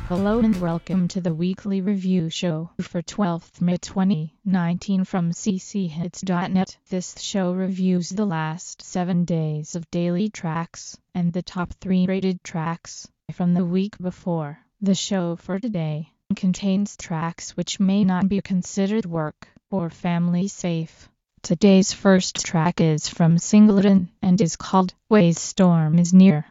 Hello and welcome to the weekly review show for 12th May 2019 from cchits.net. This show reviews the last 7 days of daily tracks and the top 3 rated tracks from the week before. The show for today contains tracks which may not be considered work or family safe. Today's first track is from Singleton and is called Ways Storm is Near.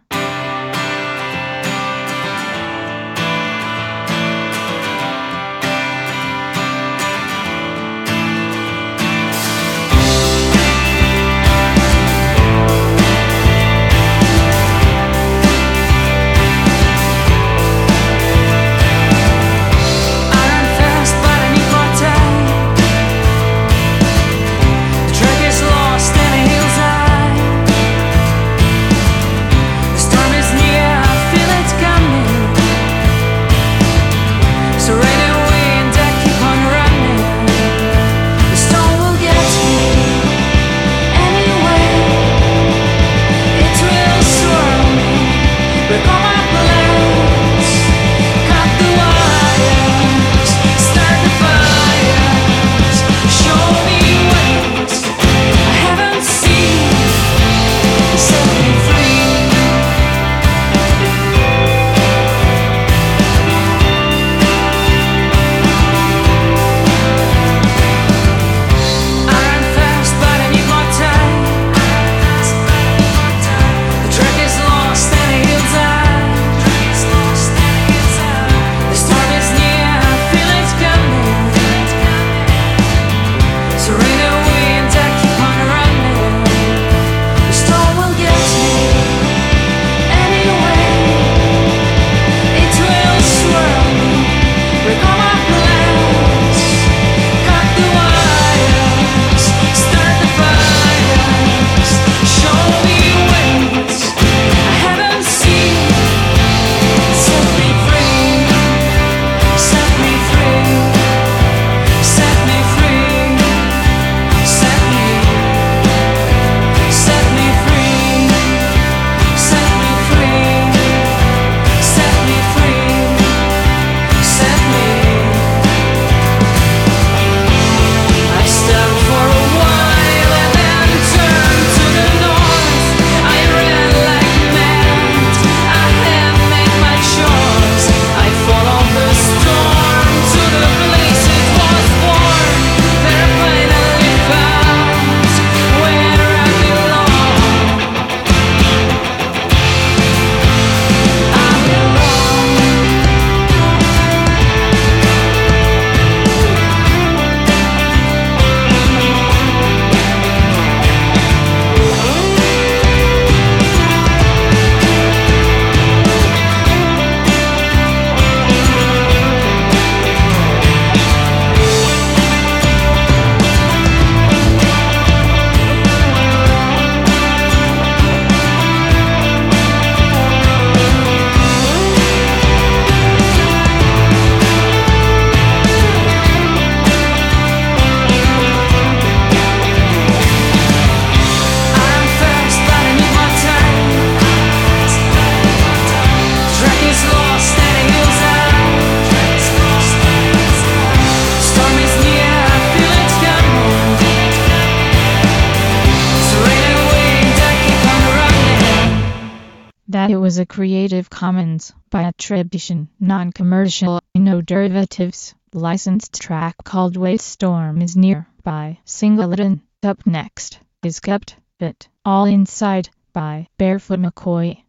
That it was a Creative Commons by attribution, non-commercial, no derivatives, licensed track called Ways Storm is Near by Singleton. Up next is Kept Fit All Inside by Barefoot McCoy.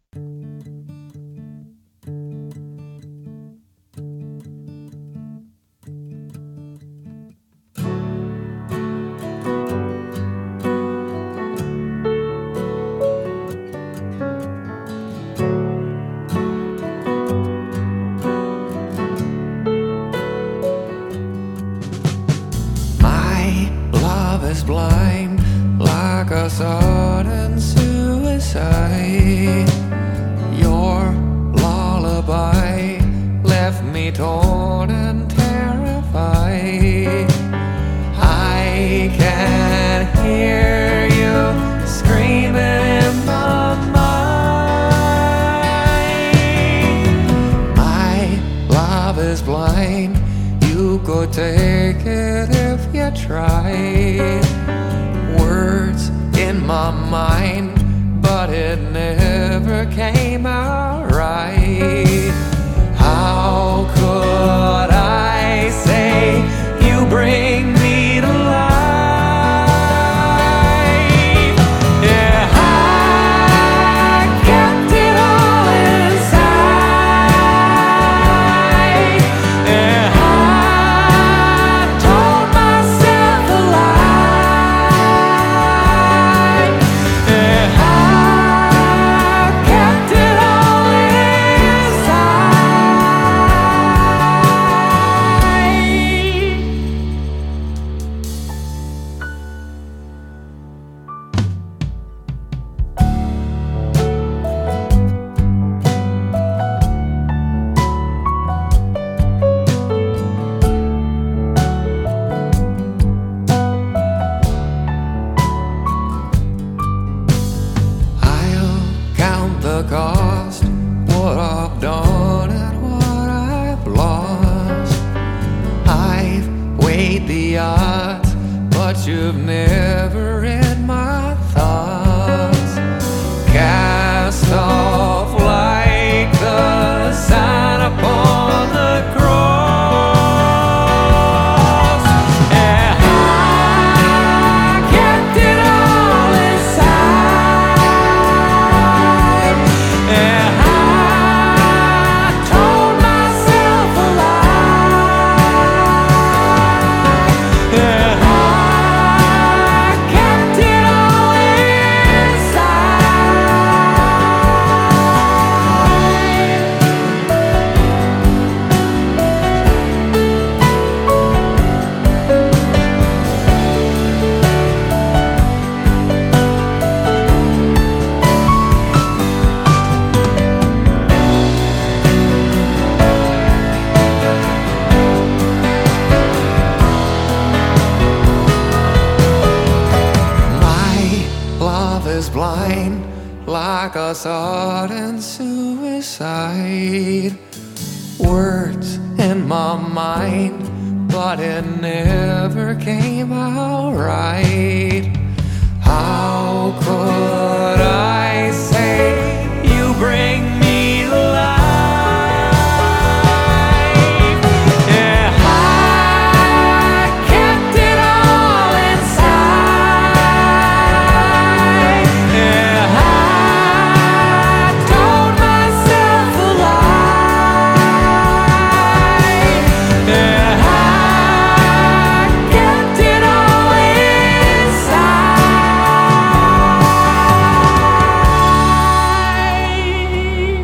Blind like a sudden suicide. Your lullaby left me torn and terrified. I can hear you screaming in my mind. My life in my mind, but it never came out right. How could I say you bring me to life? Yeah, I kept it all inside. Yeah, I told myself a lie. Yeah, I kept it all inside. I'll count the cost, what I've done and what I've lost. I've weighed the odds, but you've never read my thoughts. Cast off like the sign upon the cross. And I kept it all inside. And I told myself a lie. And I kept it all inside. My love is blind, like a sudden suicide. Words in my mind, but it never came out right. How could I say you bring me to life? Yeah, I kept it all inside. Yeah, I told myself a lie. Yeah, I kept it all inside.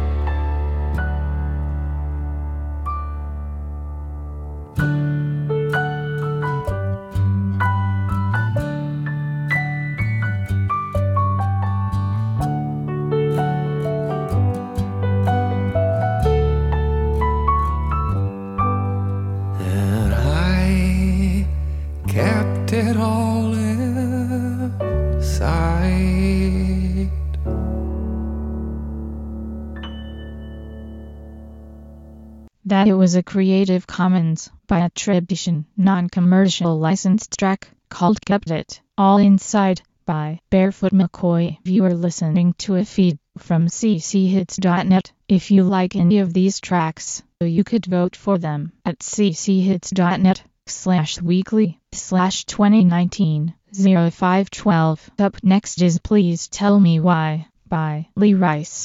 And I kept it all inside. That it was a Creative Commons by attribution, non-commercial licensed track called Kept It All Inside by Barefoot McCoy. You are listening to a feed from cchits.net. If you like any of these tracks, you could vote for them at cchits.net/weekly/2019-0512. Up next is Please Tell Me Why by Lee Rice.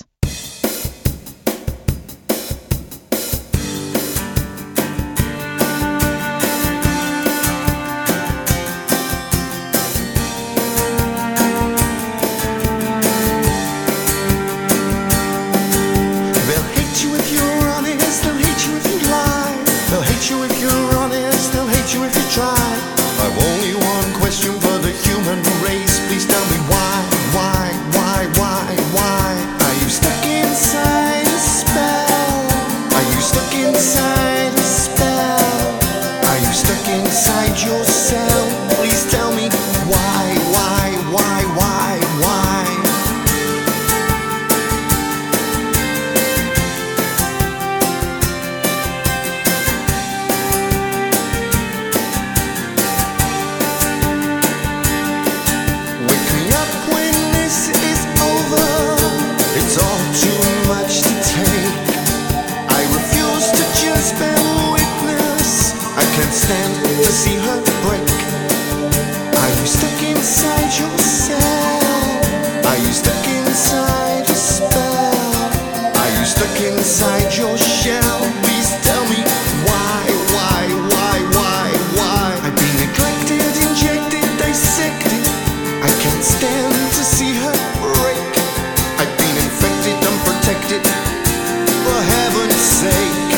They'll hate you if you're honest, they'll hate you if you lie. They'll hate you if you're honest, they'll hate you if you try. I've only one question for the human race. Please tell me why? Are you still up when this is over. It's all too much to take. I refuse to just bear witness. I can't stand to see her break. Are you stuck inside yourself? Are you stuck inside a spell? Are you stuck inside your shell? Please tell me why? I've been neglected, injected, dissected. I can't stand to see her break. I've been infected, unprotected, for heaven's sake.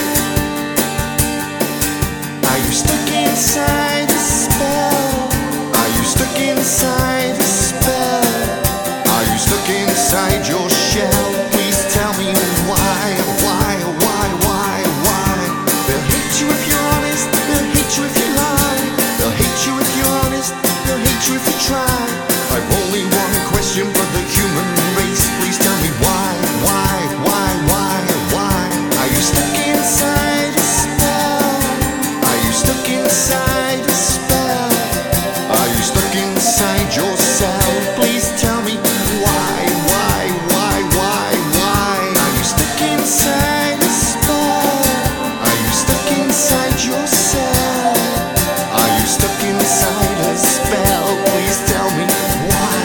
Are you stuck inside a spell? Are you stuck inside a spell? Are you stuck inside your shell? Please tell me why? They'll hate you if you're honest, they'll hate you if you lie. They'll hate you if you're honest, they'll hate you if you try. I've only one question for the human race. Please tell me why? Are you stuck inside a spell? Are you stuck inside a spell? Are you stuck inside yourself? Please tell me why? Are you stuck inside a spell? Are you stuck inside yourself? Are you stuck inside a spell? Please tell me why?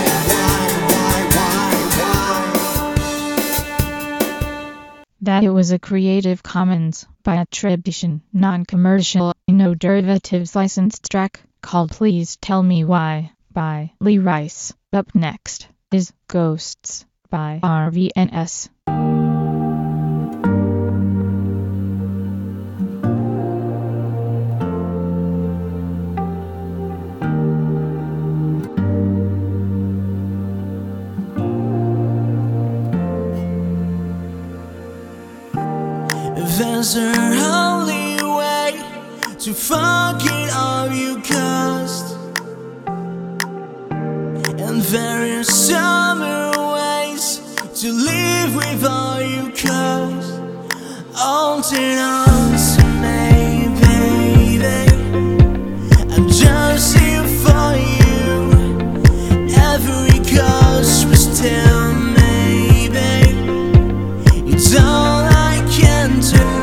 That it was a Creative Commons by attribution, non-commercial, no derivatives licensed track called Please Tell Me Why by Lee Rice. Up next is Ghosts by RVNS. There's a holy way to forget all you caused, and there are summer ways to live with all you caused. Holding on to me, baby, I'm just here for you. Every cause was till maybe it's all I can do.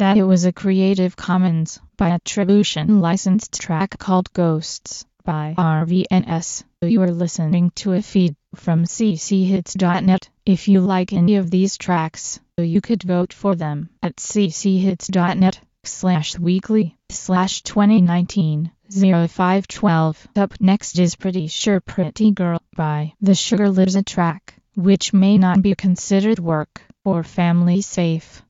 That it was a Creative Commons by attribution licensed track called Ghosts by RVNS. You are listening to a feed from cchits.net. If you like any of these tracks, you could vote for them at cchits.net/weekly/2019-0512. Up next is Pretty Sure Pretty Girl by The Sugar Lips, a track which may not be considered work or family safe.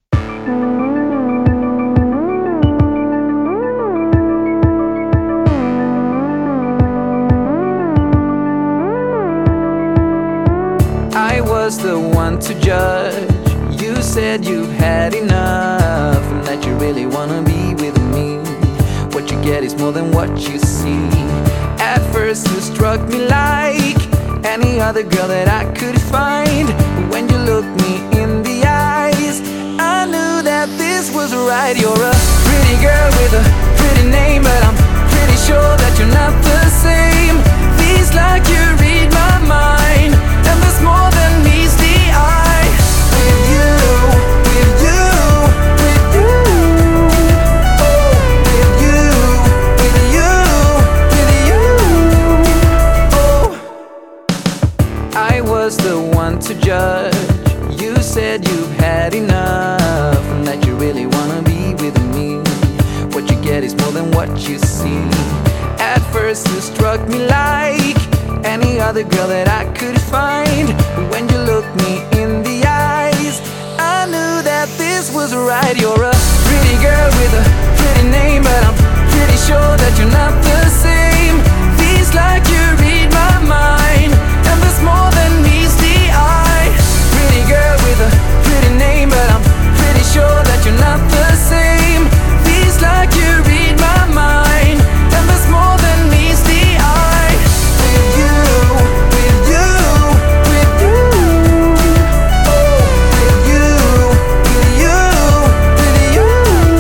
I was the one to judge. You said you've had enough and that you really wanna be with me. What you get is more than what you see. At first you struck me like any other girl that I could find. When you looked me in the eyes, I knew that this was right. You're a pretty girl with a pretty name, but I'm pretty sure that you're not the same. Feels like you read my mind, and there's more than meets the eye. With you, with you, with you, oh, with you, with you, with you, oh. I was the one to judge. You said you've had enough and that you really wanna be with me. What you get is more than what you see. At first you struck me like any other girl that I could find. When you looked me in the eyes, I knew that this was right. You're a pretty girl with a pretty name, but I'm pretty sure that you're not the same. Feels like you read my mind, and there's more than meets the eye. Pretty girl with a pretty name, but I'm pretty sure that you're not the same. Feels like you read my mind, and there's more than meets the eye. With you, with you, with you, oh, with you, with you, with you,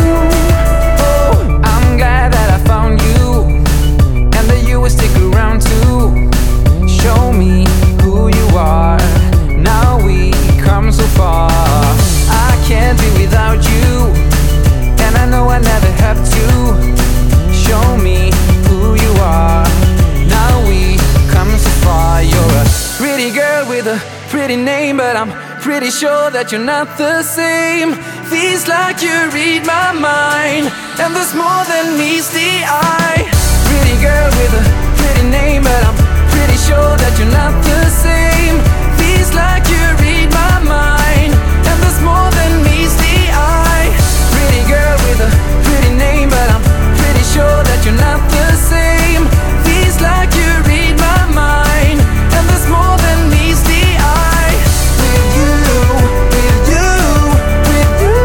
oh. I'm glad that I found you, and that you will stick around too. Show me who you are. Now we come so far. I can't be without you, and I know I never have to. Show me who you are. Now we come so far. You're a pretty girl with a pretty name, but I'm pretty sure that you're not the same. Feels like you read my mind, and there's more than meets the eye. Pretty girl with a pretty name, but I'm pretty sure that you're not the same. Feels like you read my mind, and there's more than meets the eye. Pretty girl with a pretty name, but I'm pretty sure that you're not the same. Feels like you read my mind, and there's more than meets the eye. With you, with you, with you,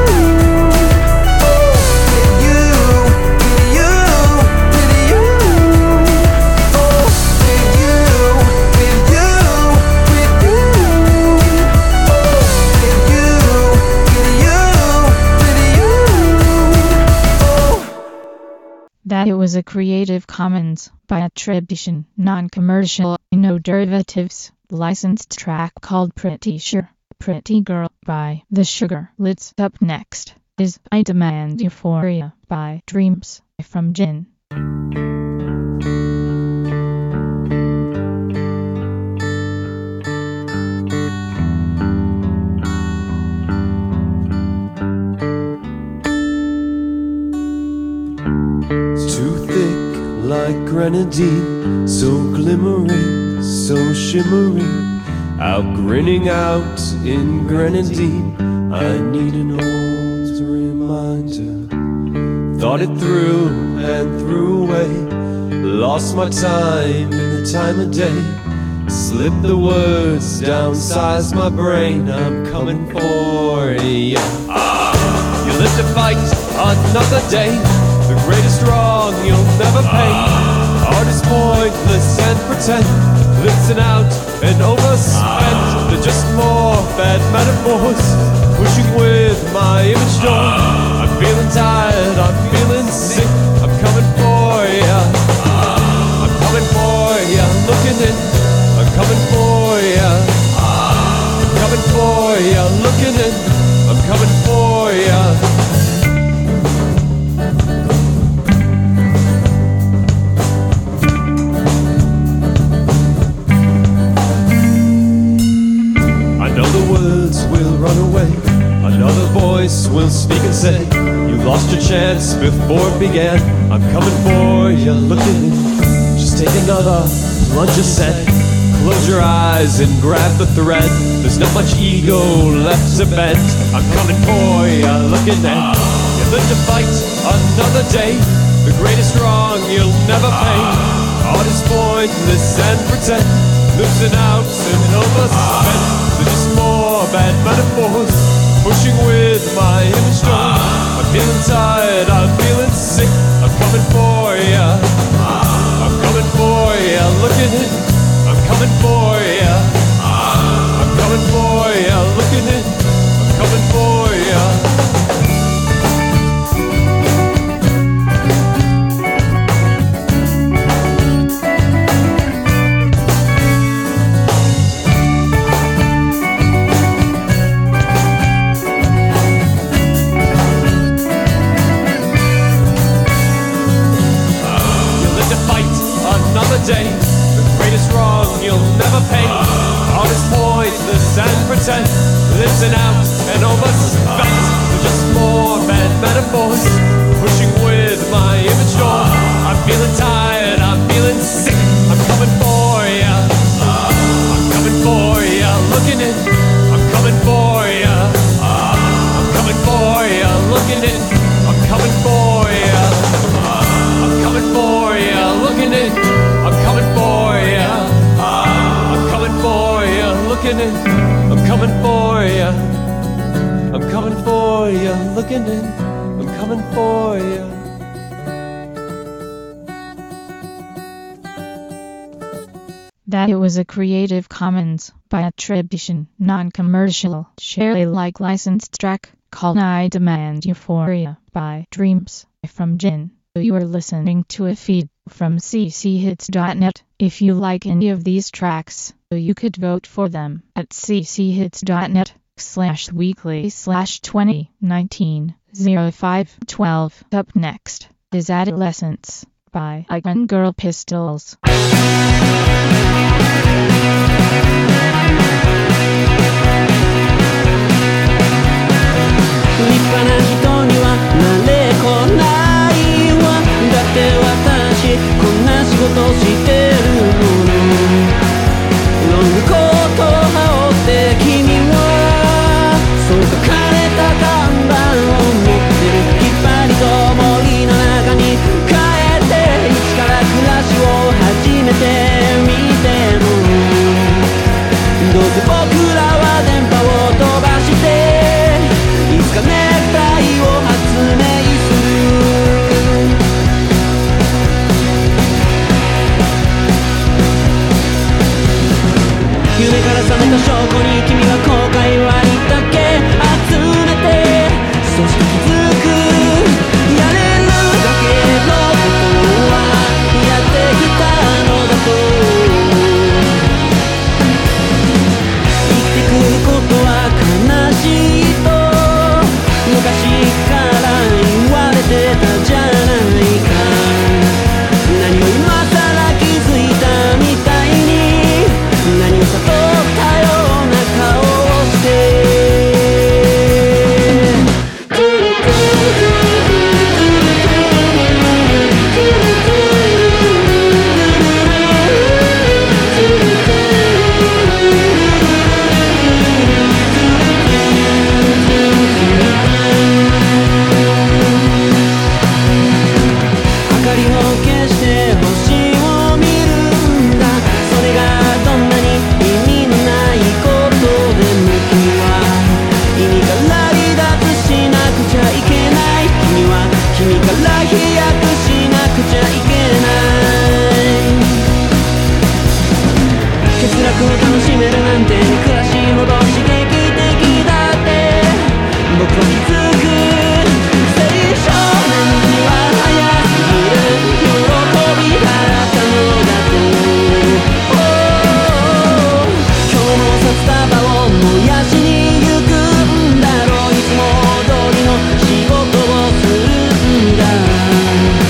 oh, with you, with you, with you, oh, with you, with you, with you, oh, with you, with you, with you, oh. That it was a Creative Commons by attribution, non-commercial, no derivatives, licensed track called Pretty Sure Pretty Girl by The Sugar Lips. Up next is I Demand Euphoria by Dreams from Jin. It's too thick like grenadine, so glimmering, so shimmering, out grinning out in grenadine. I need an old reminder. Thought it through and threw away, lost my time in the time of day, slipped the words, downsized my brain. I'm coming for you. You live to fight another day, the greatest wrong you'll never pay. Art is pointless and pretend, listen out and overspent. They're just more bad metaphors, pushing with my image door. I'm feeling tired, I'm feeling sick, I'm coming for ya. I'm coming for ya, looking in, I'm coming for ya. I'm coming for ya, looking in, I'm coming for ya. minutes before it began. I'm coming for you, look at me. Just take another plunge a set. Close your eyes and grab the thread. There's not much ego left to bend. I'm coming for you, look at that. You live to fight another day. The greatest wrong you'll never pay. Art is pointless and pretend. Losing out and overspent. They're just more bad metaphors. Pushing with my image strong. I'm feeling tired, I'm feeling sick. I'm coming for ya. I'm coming for ya, look at it. I'm coming for ya. I'm coming for ya, look at it. I'm coming for ya. Day, the greatest wrong you'll never pay. All is pointless and pretend. Lives and out and overspent. They're just more bad metaphors. Pushing with my image door. I'm feeling tired, I'm feeling sick. I'm coming for ya. I'm coming for ya, look at it. I'm coming for ya. I'm coming for ya, look at it. I'm coming for ya. I'm coming for ya, look at it. I'm coming for ya. I'm coming for ya. Look at it. I'm coming for ya. I'm coming for ya. Look at it. I'm coming for ya. That it was a Creative Commons by attribution, non-commercial, share Alike licensed track called I Demand Euphoria by Dreams from Jin. You are listening to a feed from cchits.net. If you like any of these tracks, you could vote for them at cchits.net/weekly/2019-05-12. Up next is Adolescence by Icon Girl Pistols. 立派な人にはなれこないわ。だって私こんな仕事してるもの。ロングコート羽織って君はそう書かれた看板を持ってる。きっぱりと森の中に帰って一から暮らしを始めてみても、どうせ僕らは電波を飛ばしていつかネクタイを発明する。夢から覚めた証拠に君は後悔割だけ集めて、そして気づくやれるだけのことはやってきたのだと。生きてくことは悲しいと昔から言われてたじゃないか。何を今更気づいたみたいに、何を悟ったような顔をして。明かりを消して星を見るんだ。それがどんなに意味のないことでも君は意味から離脱しなくちゃいけない。君は君から飛躍しなくちゃいけない。欠落を楽しめるなんて暮らしほど刺激的だって僕は気づく。青少年には早すぎる喜び払ったのだと。今日も札束を燃やしに行くんだろう。いつも通りの仕事をするんだ。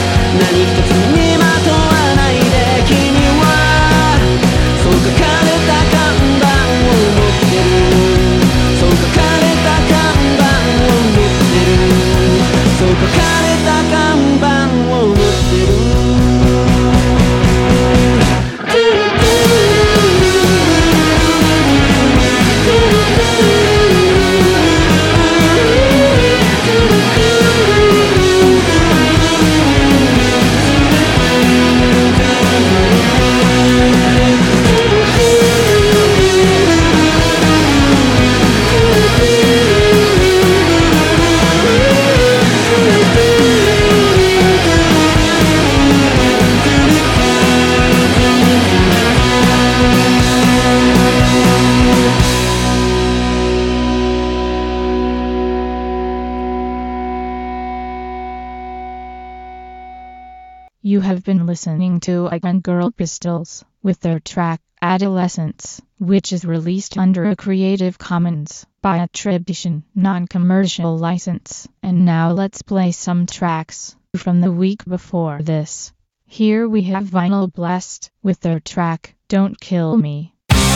You have been listening to Icon Girl Pistols with their track Adolescence, which is released under a Creative Commons by attribution, non-commercial license. And now let's play some tracks from the week before this. Here we have Vinyl Blast with their track Don't Kill Me.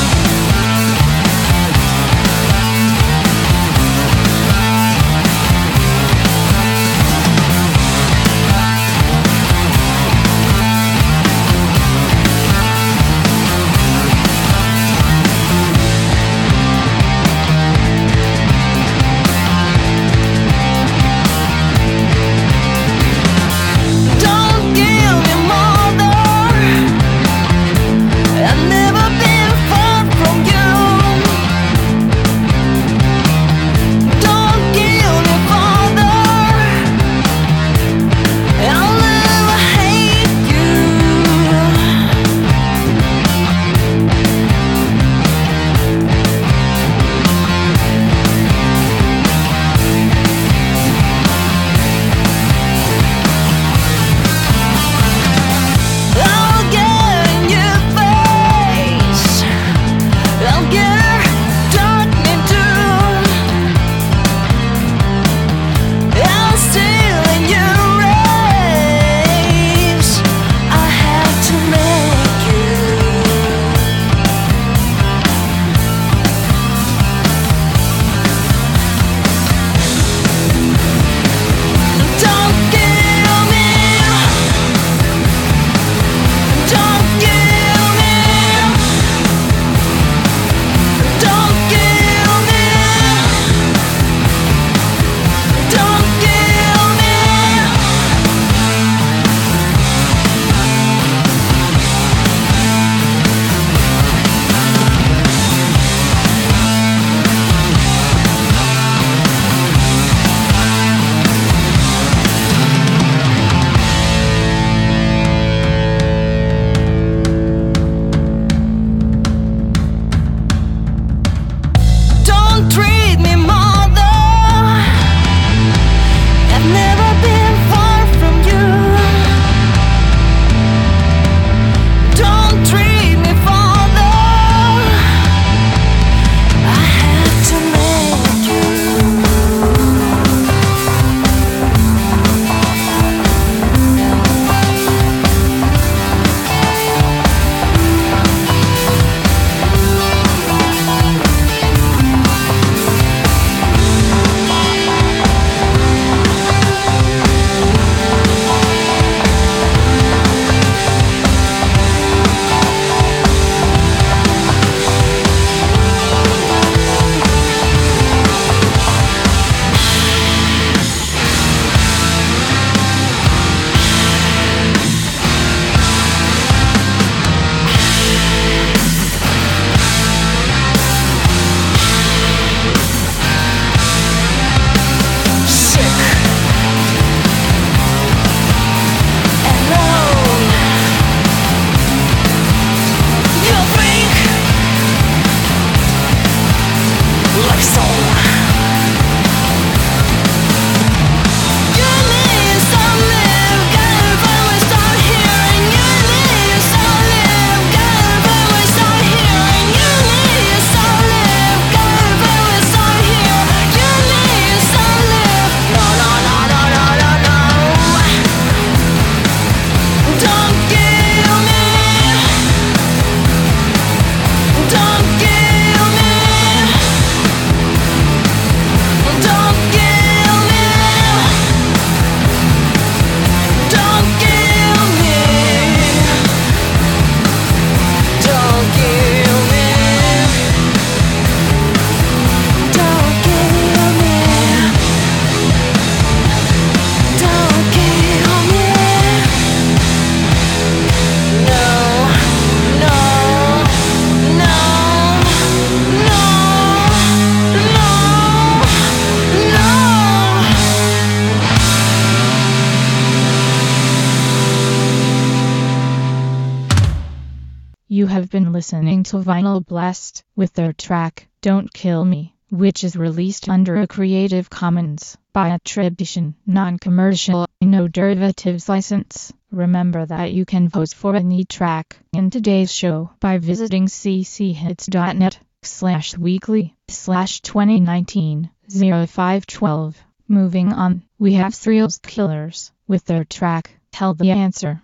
You have been listening to Vinyl Blast with their track Don't Kill Me, which is released under a Creative Commons by attribution, non-commercial, no derivatives license. Remember that you can vote for any track in today's show by visiting cchits.net/weekly/2019-0512. Moving on, we have Thrills Killers with their track, Tell the Answer.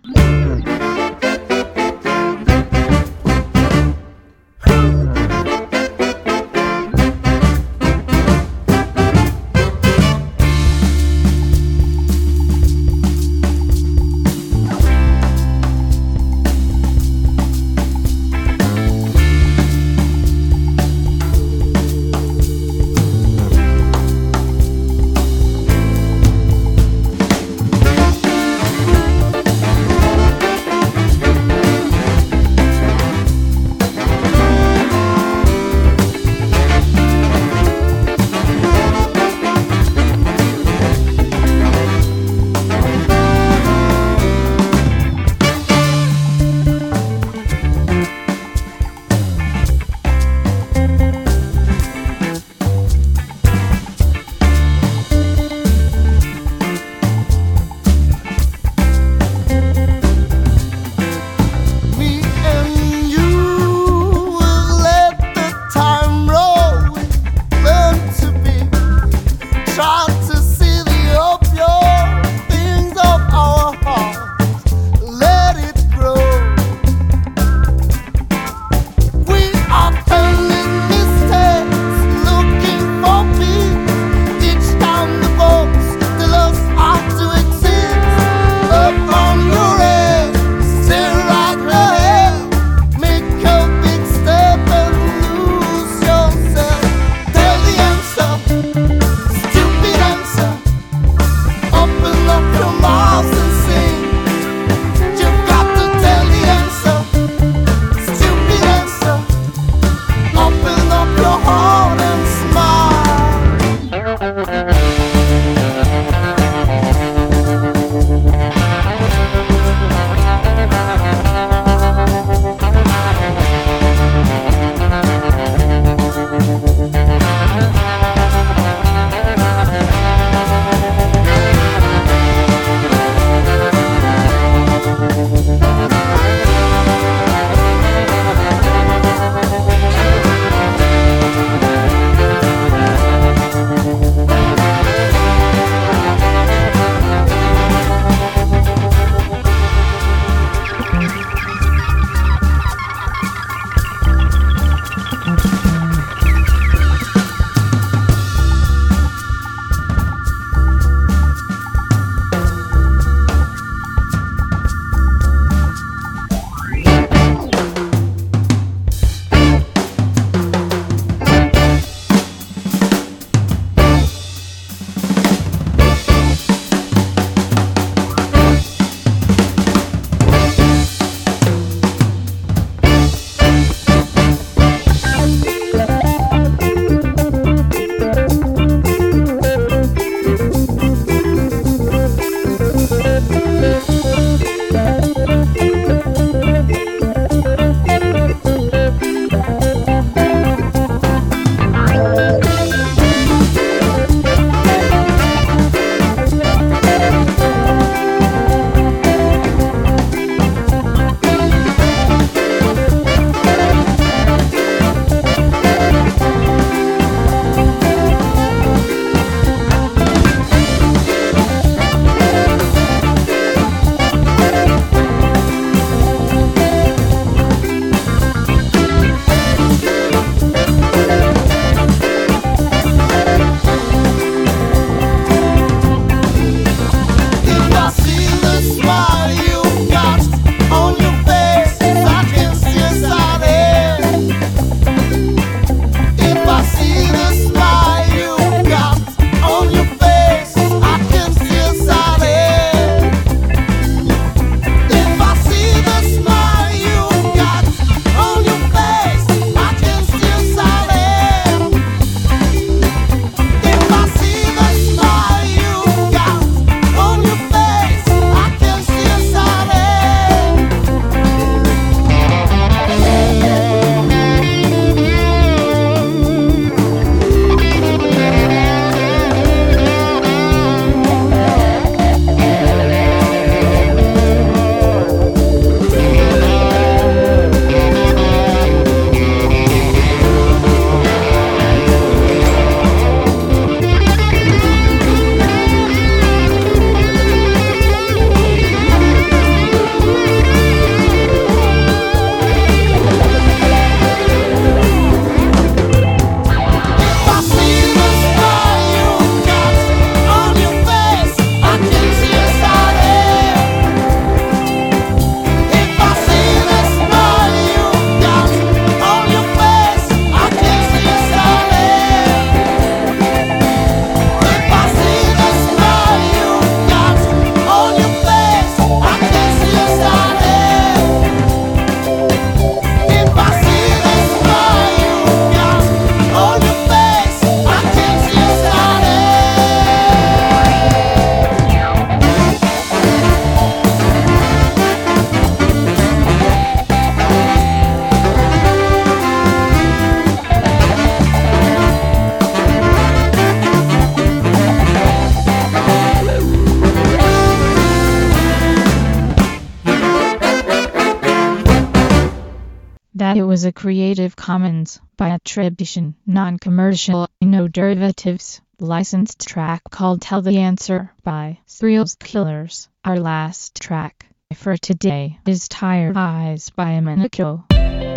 that it was a Creative Commons by attribution, non-commercial, no derivatives, licensed track called Tell the Answer by Thrills Killers. Our last track for today is Tired Eyes by Minako.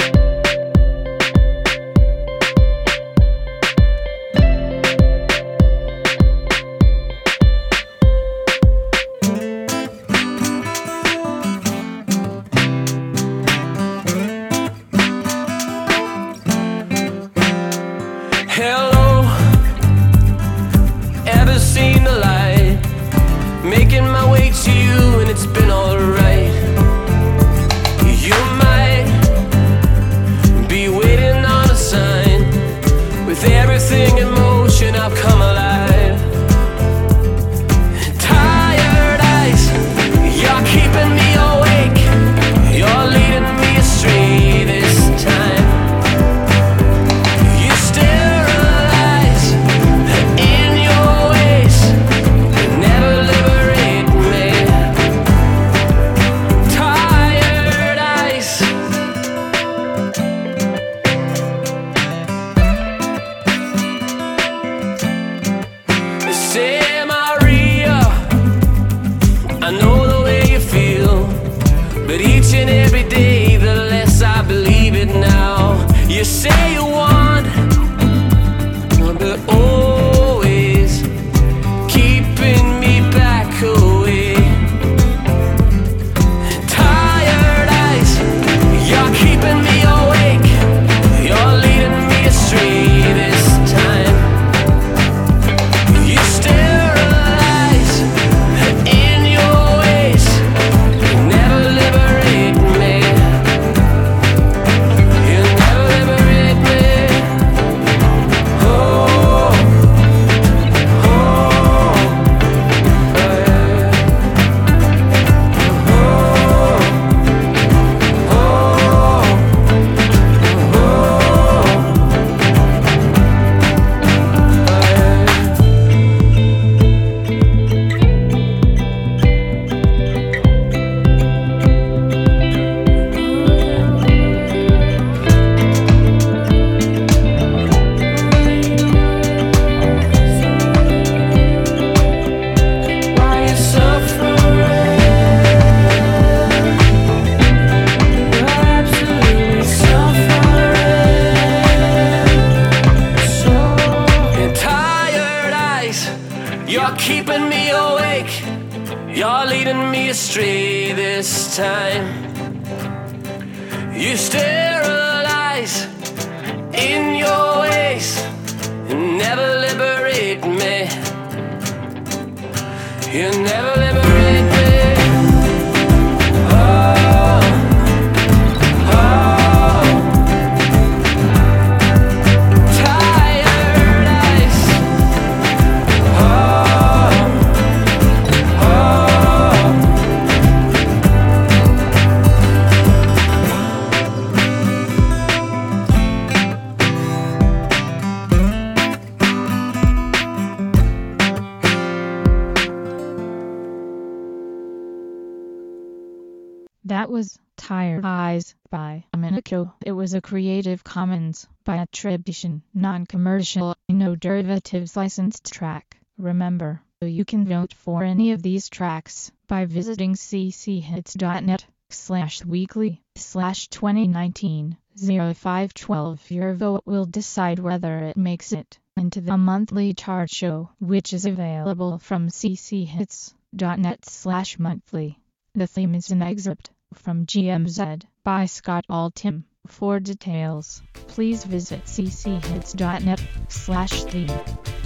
Hello, ever seen the light? Making my way to you and it's been alright. You might be waiting on a sign. With everything in motion I've come alive. Tired eyes, you're keeping me awake. You're leading me astray this time. You say you want, but always keeping me back away. Tired eyes, you're keeping me awake. You're leading me astray this time. You sterilize in your ways, never liberate me. You're keeping me awake. You're leading me astray this time. You sterilize in your ways and never liberate me. You never liberate me. That was Tired Eyes by Minako. It was a Creative Commons by attribution, non-commercial, no derivatives licensed track. Remember, you can vote for any of these tracks by visiting cchits.net/weekly/2019-0512. Your vote will decide whether it makes it into the monthly chart show, which is available from cchits.net/monthly. The theme is an excerpt from GMZ by Scott Altham. For details, please visit cchits.net/theme.